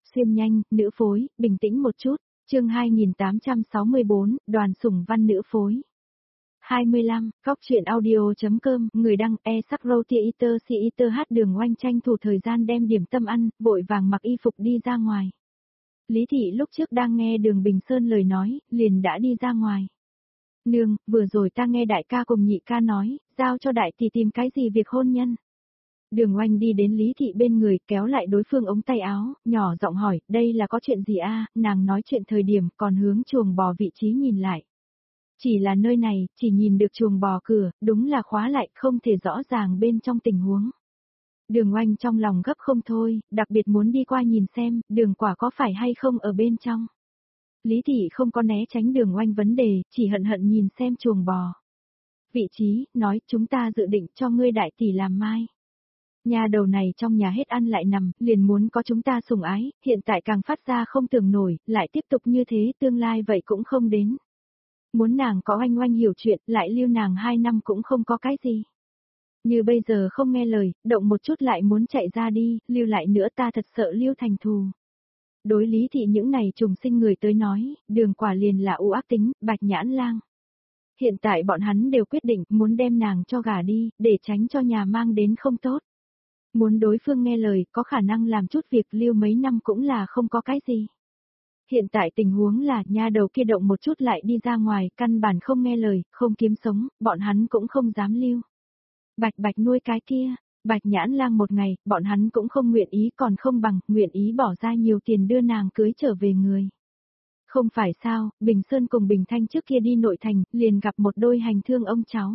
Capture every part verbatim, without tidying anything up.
Xuyên nhanh, nữ phối, bình tĩnh một chút, chương hai nghìn tám trăm sáu mươi bốn, đoàn sủng văn nữ phối. hai mươi lăm, góc truyện audio.com, người đăng e sắc roti eater si eater hát Đường Oanh tranh thủ thời gian đem điểm tâm ăn, vội vàng mặc y phục đi ra ngoài. Lý Thị lúc trước đang nghe Đường Bình Sơn lời nói, liền đã đi ra ngoài. Nương, vừa rồi ta nghe đại ca cùng nhị ca nói, giao cho đại tỷ tìm cái gì việc hôn nhân. Đường Oanh đi đến Lý Thị bên người, kéo lại đối phương ống tay áo, nhỏ giọng hỏi, đây là có chuyện gì a? Nàng nói chuyện thời điểm còn hướng chuồng bò vị trí nhìn lại. Chỉ là nơi này, chỉ nhìn được chuồng bò cửa, đúng là khóa lại, không thể rõ ràng bên trong tình huống. Đường Oanh trong lòng gấp không thôi, đặc biệt muốn đi qua nhìn xem, Đường Quả có phải hay không ở bên trong. Lý Thị không có né tránh Đường Oanh vấn đề, chỉ hận hận nhìn xem chuồng bò. Vị trí, nói, chúng ta dự định cho ngươi đại tỷ làm mai. Nhà đầu này trong nhà hết ăn lại nằm, liền muốn có chúng ta sủng ái, hiện tại càng phát ra không tưởng nổi, lại tiếp tục như thế tương lai vậy cũng không đến. Muốn nàng có Oanh Oanh hiểu chuyện, lại lưu nàng hai năm cũng không có cái gì. Như bây giờ không nghe lời, động một chút lại muốn chạy ra đi, lưu lại nữa ta thật sợ lưu thành thù. Đối Lý Thị những này trùng sinh người tới nói, Đường Quả liền là u ác tính, bạch nhãn lang. Hiện tại bọn hắn đều quyết định muốn đem nàng cho gả đi, để tránh cho nhà mang đến không tốt. Muốn đối phương nghe lời, có khả năng làm chút việc lưu mấy năm cũng là không có cái gì. Hiện tại tình huống là nha đầu kia động một chút lại đi ra ngoài, căn bản không nghe lời, không kiếm sống, bọn hắn cũng không dám lưu. Bạch bạch nuôi cái kia, bạch nhãn lang một ngày, bọn hắn cũng không nguyện ý còn không bằng, nguyện ý bỏ ra nhiều tiền đưa nàng cưới trở về người. Không phải sao, Bình Sơn cùng Bình Thanh trước kia đi nội thành, liền gặp một đôi hành thương ông cháu.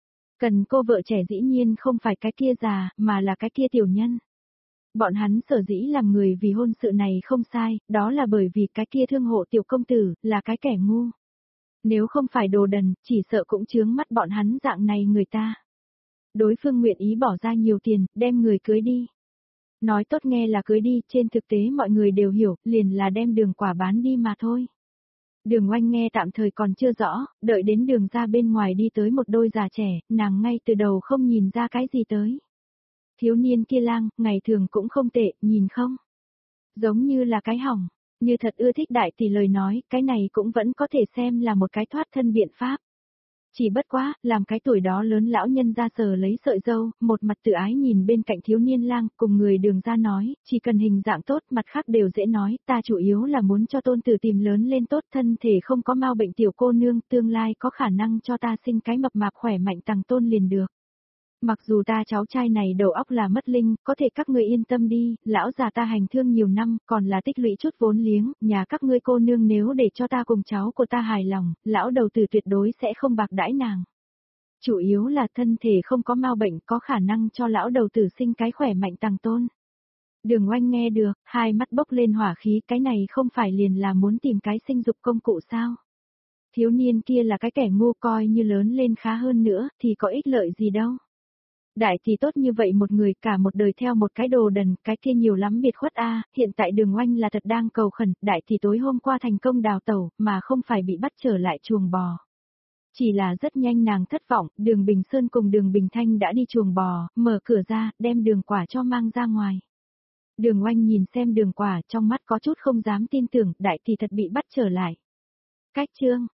Cần cô vợ trẻ dĩ nhiên không phải cái kia già, mà là cái kia tiểu nhân. Bọn hắn sở dĩ làm người vì hôn sự này không sai, đó là bởi vì cái kia thương hộ tiểu công tử, là cái kẻ ngu. Nếu không phải đồ đần, chỉ sợ cũng chướng mắt bọn hắn dạng này người ta. Đối phương nguyện ý bỏ ra nhiều tiền, đem người cưới đi. Nói tốt nghe là cưới đi, trên thực tế mọi người đều hiểu, liền là đem Đường Quả bán đi mà thôi. Đường Oanh nghe tạm thời còn chưa rõ, đợi đến đường ra bên ngoài đi tới một đôi già trẻ, nàng ngay từ đầu không nhìn ra cái gì tới. Thiếu niên kia lang, ngày thường cũng không tệ, nhìn không? Giống như là cái hỏng, như thật ưa thích đại tỷ lời nói, cái này cũng vẫn có thể xem là một cái thoát thân biện pháp. Chỉ bất quá, làm cái tuổi đó lớn lão nhân ra sờ lấy sợi dâu, một mặt tự ái nhìn bên cạnh thiếu niên lang, cùng người đường ra nói, chỉ cần hình dạng tốt, mặt khác đều dễ nói, ta chủ yếu là muốn cho tôn tử tìm lớn lên tốt, thân thể không có mau bệnh tiểu cô nương, tương lai có khả năng cho ta sinh cái mập mạp khỏe mạnh tàng tôn liền được. Mặc dù ta cháu trai này đầu óc là mất linh, có thể các ngươi yên tâm đi, lão già ta hành thương nhiều năm, còn là tích lũy chút vốn liếng, nhà các ngươi cô nương nếu để cho ta cùng cháu của ta hài lòng, lão đầu tử tuyệt đối sẽ không bạc đãi nàng. Chủ yếu là thân thể không có mau bệnh, có khả năng cho lão đầu tử sinh cái khỏe mạnh tàng tôn. Đường Oanh nghe được, hai mắt bốc lên hỏa khí, cái này không phải liền là muốn tìm cái sinh dục công cụ sao? Thiếu niên kia là cái kẻ ngu, coi như lớn lên khá hơn nữa, thì có ích lợi gì đâu. Đại thì tốt như vậy một người cả một đời theo một cái đồ đần, cái kia nhiều lắm biệt khuất a. Hiện tại Đường Oanh là thật đang cầu khẩn, đại thì tối hôm qua thành công đào tẩu, mà không phải bị bắt trở lại chuồng bò. Chỉ là rất nhanh nàng thất vọng, Đường Bình Sơn cùng Đường Bình Thanh đã đi chuồng bò, mở cửa ra, đem Đường Quả cho mang ra ngoài. Đường Oanh nhìn xem Đường Quả, trong mắt có chút không dám tin tưởng, đại thì thật bị bắt trở lại. Cách chương,